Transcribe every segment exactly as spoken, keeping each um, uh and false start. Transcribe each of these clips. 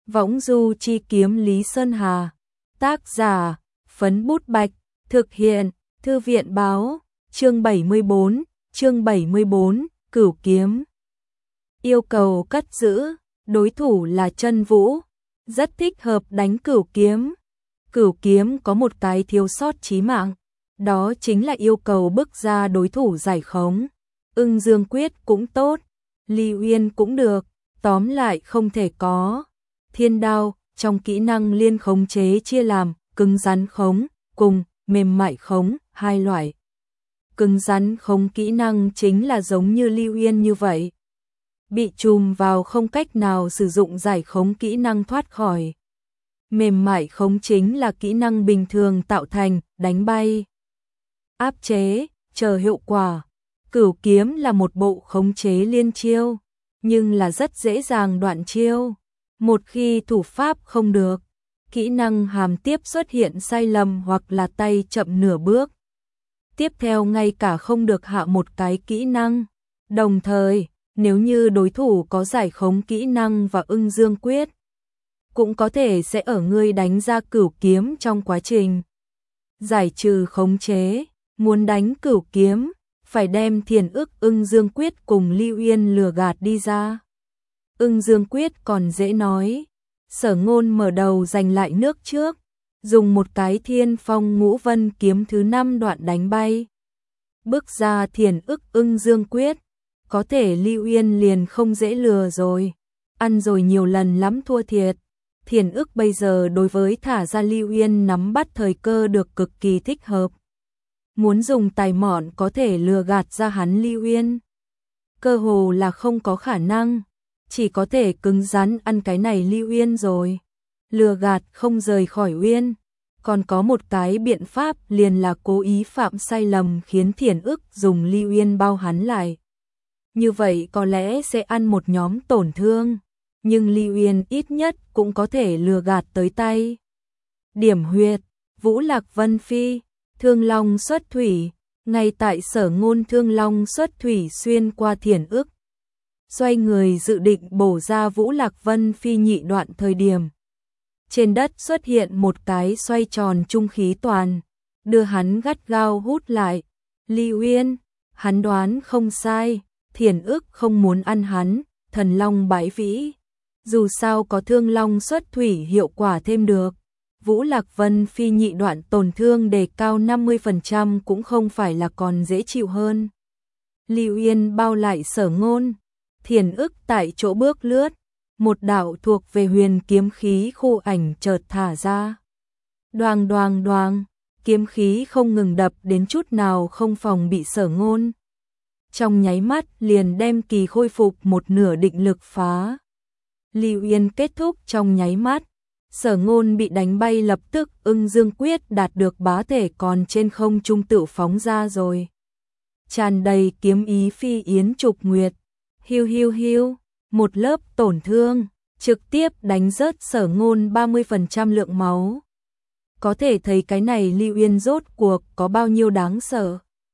Võng du chi kiếm Lý Sơn Hà. Tác giả, Phấn Bút Bạch. Thực hiện, Thư viện Báo. Chương bảy mươi bốn, chương bảy mươi bốn, Cửu Kiếm. Yêu cầu cất giữ, đối thủ là Chân Vũ, rất thích hợp đánh Cửu Kiếm. Cửu Kiếm có một cái thiếu sót chí mạng, đó chính là yêu cầu bức ra đối thủ giải khống. Ưng Dương Quyết cũng tốt, Ly Uyên cũng được, tóm lại không thể có. Thiên Đao, trong kỹ năng liên khống chế chia làm cứng rắn khống cùng mềm mại khống hai loại. Cứng rắn khống kỹ năng chính là giống như Ly Uyên như vậy, bị chùm vào không cách nào sử dụng giải khống kỹ năng thoát khỏi. Mềm mại khống chính là kỹ năng bình thường tạo thành, đánh bay, áp chế, chờ hiệu quả. Cửu Kiếm là một bộ khống chế liên chiêu, nhưng là rất dễ dàng đoạn chiêu. Một khi thủ pháp không được, kỹ năng hàm tiếp xuất hiện sai lầm hoặc là tay chậm nửa bước, tiếp theo ngay cả không được hạ một cái kỹ năng. Đồng thời, nếu như đối thủ có giải khống kỹ năng và Ưng Dương Quyết, cũng có thể sẽ ở ngươi đánh ra Cửu Kiếm trong quá trình giải trừ khống chế. Muốn đánh Cửu Kiếm, phải đem Thiền Ức Ưng Dương Quyết cùng Ly Uyên lừa gạt đi ra. Ưng Dương Quyết còn dễ nói, Sở Ngôn mở đầu giành lại nước trước, dùng một cái Thiên Phong Ngũ Vân kiếm thứ năm đoạn đánh bay, bước ra Thiền Ức Ưng Dương Quyết, có thể Ly Uyên liền không dễ lừa rồi, ăn rồi nhiều lần lắm thua thiệt. Thiền Ức bây giờ đối với thả ra Ly Uyên nắm bắt thời cơ được cực kỳ thích hợp. Muốn dùng tài mọn có thể lừa gạt ra hắn Ly Uyên, cơ hồ là không có khả năng, chỉ có thể cứng rắn ăn cái này Ly Uyên rồi. Lừa gạt không rời khỏi Uyên, còn có một cái biện pháp liền là cố ý phạm sai lầm khiến Thiền Ức dùng Ly Uyên bao hắn lại. Như vậy có lẽ sẽ ăn một nhóm tổn thương, nhưng Ly Uyên ít nhất cũng có thể lừa gạt tới tay. Điểm huyệt, Vũ Lạc Vân Phi, Thương Long xuất thủy, ngay tại Sở Ngôn Thương Long xuất thủy xuyên qua Thiền Ức, xoay người dự định bổ ra Vũ Lạc Vân Phi nhị đoạn thời điểm, trên đất xuất hiện một cái xoay tròn trung khí toàn, đưa hắn gắt gao hút lại. Ly Uyên, hắn đoán không sai, Thiền Ức không muốn ăn hắn, Thần Long bãi vĩ. Dù sao có Thương Long xuất thủy hiệu quả thêm được, Vũ Lạc Vân Phi nhị đoạn tổn thương đề cao năm mươi phần trăm cũng không phải là còn dễ chịu hơn. Ly Uyên bao lại Sở Ngôn, Thiền Ức tại chỗ bước lướt, một đạo thuộc về huyền kiếm khí khu ảnh chợt thả ra. Đoàng đoàng đoàng, kiếm khí không ngừng đập đến chút nào không phòng bị Sở Ngôn. Trong nháy mắt liền đem kỳ khôi phục một nửa định lực phá. Ly Uyên kết thúc trong nháy mắt, Sở Ngôn bị đánh bay lập tức Ưng Dương Quyết đạt được bá thể còn trên không trung tự phóng ra rồi. Tràn đầy kiếm ý phi yến trục nguyệt, hiu hiu hiu, một lớp tổn thương, trực tiếp đánh rớt Sở Ngôn ba mươi phần trăm lượng máu. Có thể thấy cái này Ly Uyên rốt cuộc có bao nhiêu đáng sợ.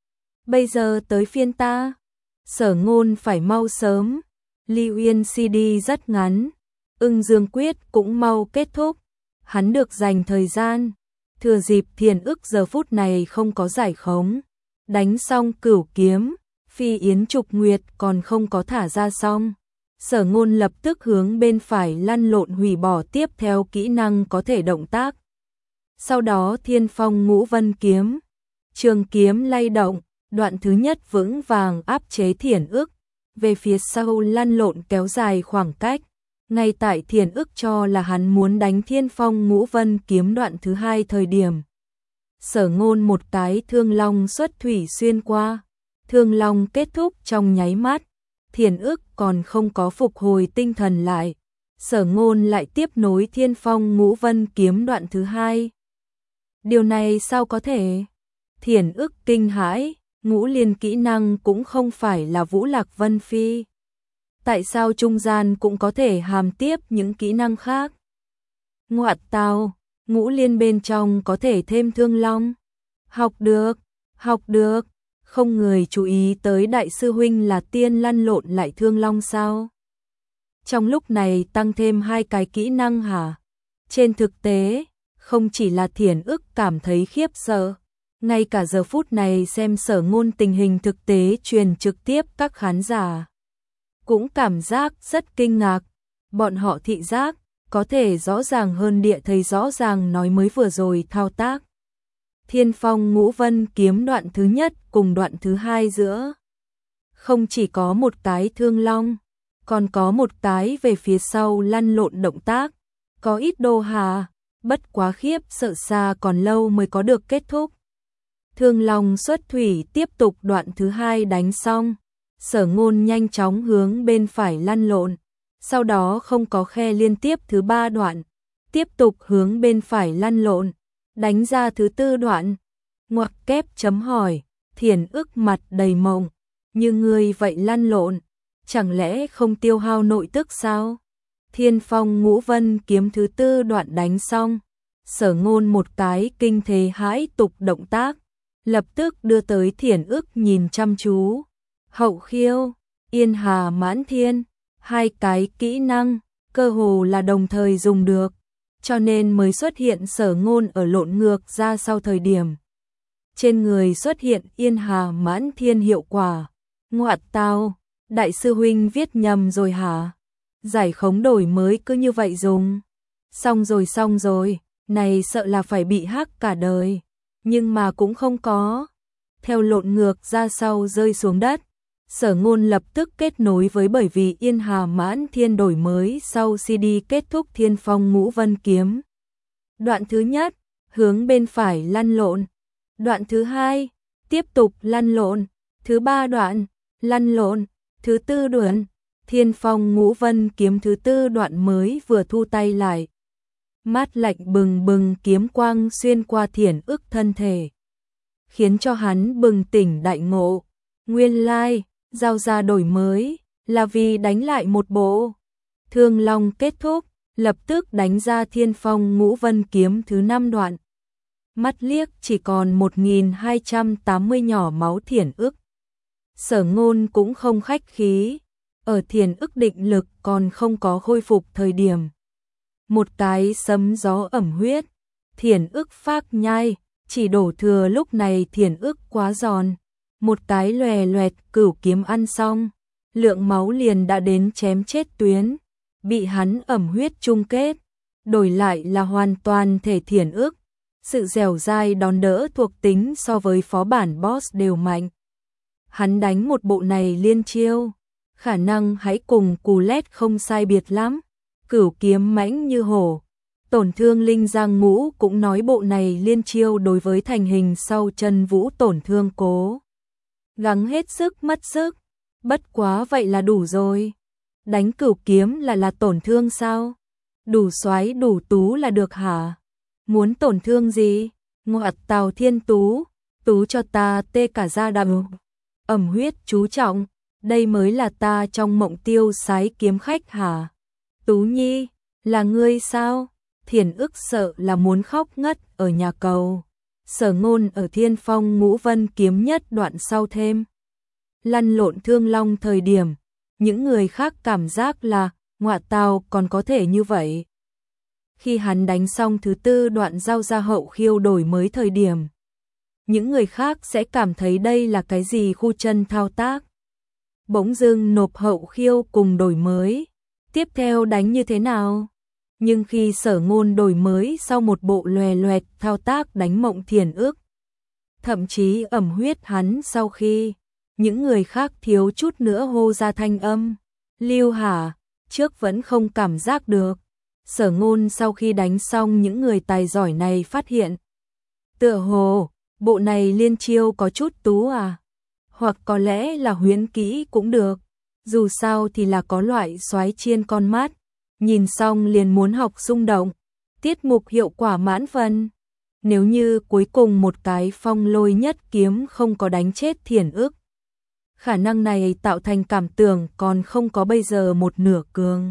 Bây giờ tới phiên ta, Sở Ngôn phải mau sớm. Ly Uyên xê đê rất ngắn, Ưng Dương Quyết cũng mau kết thúc, hắn được dành thời gian, thừa dịp Thiền Ức giờ phút này không có giải khống, đánh xong Cửu Kiếm, Phi Yến Trục Nguyệt còn không có thả ra xong. Sở Ngôn lập tức hướng bên phải lăn lộn hủy bỏ tiếp theo kỹ năng có thể động tác. Sau đó Thiên Phong Ngũ Vân Kiếm, Trường Kiếm lay động, đoạn thứ nhất vững vàng áp chế Thiền Ức, về phía sau lăn lộn kéo dài khoảng cách. Ngay tại Thiền Ức cho là hắn muốn đánh Thiên Phong Ngũ Vân Kiếm đoạn thứ hai thời điểm, Sở Ngôn một cái Thương Long xuất thủy xuyên qua, Thương Long kết thúc trong nháy mắt. Thiền Ức còn không có phục hồi tinh thần lại, Sở Ngôn lại tiếp nối Thiên Phong Ngũ Vân Kiếm đoạn thứ hai. Điều này sao có thể? Thiền Ức kinh hãi, ngũ liên kỹ năng cũng không phải là Vũ Lạc Vân Phi. Tại sao trung gian cũng có thể hàm tiếp những kỹ năng khác? Ngoạn tào, ngũ liên bên trong có thể thêm Thương Long. Học được, học được, không người chú ý tới đại sư huynh là tiên lăn lộn lại Thương Long sao? Trong lúc này tăng thêm hai cái kỹ năng hả? Trên thực tế, không chỉ là Thiển Ức cảm thấy khiếp sợ, ngay cả giờ phút này xem Sở Ngôn tình hình thực tế truyền trực tiếp các khán giả cũng cảm giác rất kinh ngạc. Bọn họ thị giác có thể rõ ràng hơn địa thấy rõ ràng nói mới vừa rồi thao tác Thiên Phong Ngũ Vân kiếm đoạn thứ nhất cùng đoạn thứ hai giữa. Không chỉ có một cái thương long, còn có một cái về phía sau lăn lộn động tác, có ít đô hà, bất quá khiếp sợ xa còn lâu mới có được kết thúc. Thương long xuất thủy tiếp tục đoạn thứ hai đánh xong, Sở Ngôn nhanh chóng hướng bên phải lăn lộn, sau đó không có khe liên tiếp thứ ba đoạn, tiếp tục hướng bên phải lăn lộn, đánh ra thứ tư đoạn. Ngoặc kép chấm hỏi, Thiển Ức mặt đầy mộng, như người vậy lăn lộn, chẳng lẽ không tiêu hao nội tức sao? Thiên Phong Ngũ Vân kiếm thứ tư đoạn đánh xong, Sở Ngôn một cái kinh thế hãi tục động tác, lập tức đưa tới Thiển Ức nhìn chăm chú. Hậu khiêu, Yên Hà Mãn Thiên, hai cái kỹ năng, cơ hồ là đồng thời dùng được, cho nên mới xuất hiện Sở Ngôn ở lộn ngược ra sau thời điểm. Trên người xuất hiện Yên Hà Mãn Thiên hiệu quả. Ngoạt tao, đại sư huynh viết nhầm rồi hả? Giải khống đổi mới cứ như vậy dùng. Xong rồi xong rồi, này sợ là phải bị hack cả đời. Nhưng mà cũng không có. Theo lộn ngược ra sau rơi xuống đất, Sở Ngôn lập tức kết nối với bởi vì Yên Hà Mãn Thiên đổi mới sau xê đê kết thúc Thiên Phong Ngũ Vân kiếm. Đoạn thứ nhất, hướng bên phải lăn lộn. Đoạn thứ hai, tiếp tục lăn lộn. Thứ ba đoạn, lăn lộn. Thứ tư đoạn, Thiên Phong Ngũ Vân kiếm thứ tư đoạn mới vừa thu tay lại. Mát lạnh bừng bừng kiếm quang xuyên qua Thiển Ức thân thể, khiến cho hắn bừng tỉnh đại ngộ. Nguyên lai, giao ra đổi mới là vì đánh lại một bộ. Thương Long kết thúc, lập tức đánh ra Thiên Phong Ngũ Vân kiếm thứ năm đoạn. Mắt liếc chỉ còn một nghìn hai trăm tám mươi nhỏ máu Thiển Ức. Sở Ngôn cũng không khách khí, ở Thiển Ức định lực còn không có khôi phục thời điểm. Một cái sấm gió ẩm huyết, Thiển Ức phác nhai, chỉ đổ thừa lúc này Thiển Ức quá giòn. Một cái lòe loẹt cửu kiếm ăn xong, lượng máu liền đã đến chém chết tuyến, bị hắn ẩm huyết chung kết, đổi lại là hoàn toàn thể Thiển Ức. Sự dẻo dai đòn đỡ thuộc tính so với phó bản boss đều mạnh. Hắn đánh một bộ này liên chiêu, khả năng hãy cùng Cù Lét không sai biệt lắm. Cửu kiếm mãnh như hổ. Tổn thương Linh Giang Ngũ cũng nói bộ này liên chiêu đối với thành hình sau chân vũ tổn thương cố gắng hết sức mất sức. Bất quá vậy là đủ rồi. Đánh cửu kiếm là là tổn thương sao? Đủ xoái đủ tú là được hả? Muốn tổn thương gì? Ngoạt Tào Thiên Tú, tú cho ta tê cả da đầm. Ẩm huyết chú trọng, đây mới là ta trong mộng tiêu sái kiếm khách hả? Tú Nhi, là ngươi sao? Thiển Ức sợ là muốn khóc ngất ở nhà cầu. Sở Ngôn ở Thiên Phong Ngũ Vân kiếm nhất đoạn sau thêm lăn lộn Thương Long thời điểm, những người khác cảm giác là ngọa tào còn có thể như vậy. Khi hắn đánh xong thứ tư đoạn giao ra hậu khiêu đổi mới thời điểm, những người khác sẽ cảm thấy đây là cái gì khu chân thao tác. Bỗng dưng nộp hậu khiêu cùng đổi mới, tiếp theo đánh như thế nào? Nhưng khi Sở Ngôn đổi mới sau một bộ lòe loẹt thao tác đánh mộng Thiển Ức, thậm chí ẩm huyết hắn sau khi, những người khác thiếu chút nữa hô ra thanh âm. Lưu hả, trước vẫn không cảm giác được. Sở Ngôn sau khi đánh xong những người tài giỏi này phát hiện. Tựa hồ, bộ này liên chiêu có chút tú à? Hoặc có lẽ là huyễn kỹ cũng được. Dù sao thì là có loại xoái chiên con mắt. Nhìn xong liền muốn học xung động. Tiết mục hiệu quả mãn phân. Nếu như cuối cùng một cái phong lôi nhất kiếm không có đánh chết Thiển Ức, khả năng này tạo thành cảm tưởng còn không có bây giờ một nửa cường.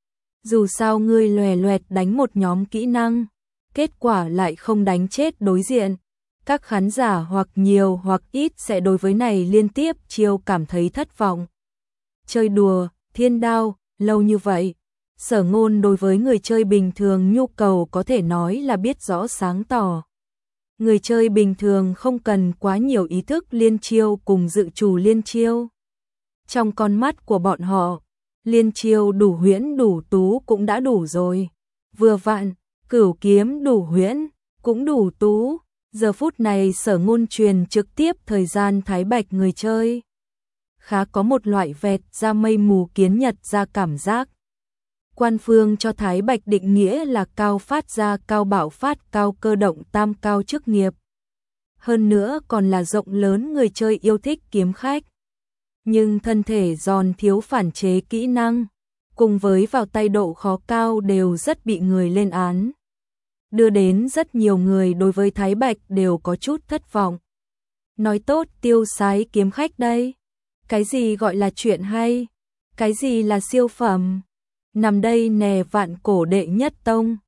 Dù sao ngươi lòe loẹt đánh một nhóm kỹ năng, kết quả lại không đánh chết đối diện. Các khán giả hoặc nhiều hoặc ít sẽ đối với này liên tiếp chiêu cảm thấy thất vọng. Chơi đùa, thiên đao, Lâu như vậy, Sở Ngôn đối với người chơi bình thường nhu cầu có thể nói là biết rõ sáng tỏ. Người chơi bình thường không cần quá nhiều ý thức liên chiêu cùng dự trù liên chiêu. Trong con mắt của bọn họ, liên chiêu đủ huyễn đủ tú cũng đã đủ rồi. Vừa vặn, Cửu kiếm đủ huyễn, cũng đủ tú. Giờ phút này Sở Ngôn truyền trực tiếp thời gian Thái Bạch người chơi. Khá có một loại vẹt ra mây mù kiến nhật ra cảm giác. Quan phương cho Thái Bạch định nghĩa là cao phát ra cao bạo phát cao cơ động tam cao chức nghiệp. Hơn nữa còn là rộng lớn người chơi yêu thích kiếm khách. Nhưng thân thể giòn thiếu phản chế kỹ năng, cùng với vào tay độ khó cao đều rất bị người lên án. Đưa đến rất nhiều người đối với Thái Bạch đều có chút thất vọng. Nói tốt tiêu sái kiếm khách đây. Cái gì gọi là chuyện hay? Cái gì là siêu phẩm? Nằm đây nè vạn cổ đệ nhất tông.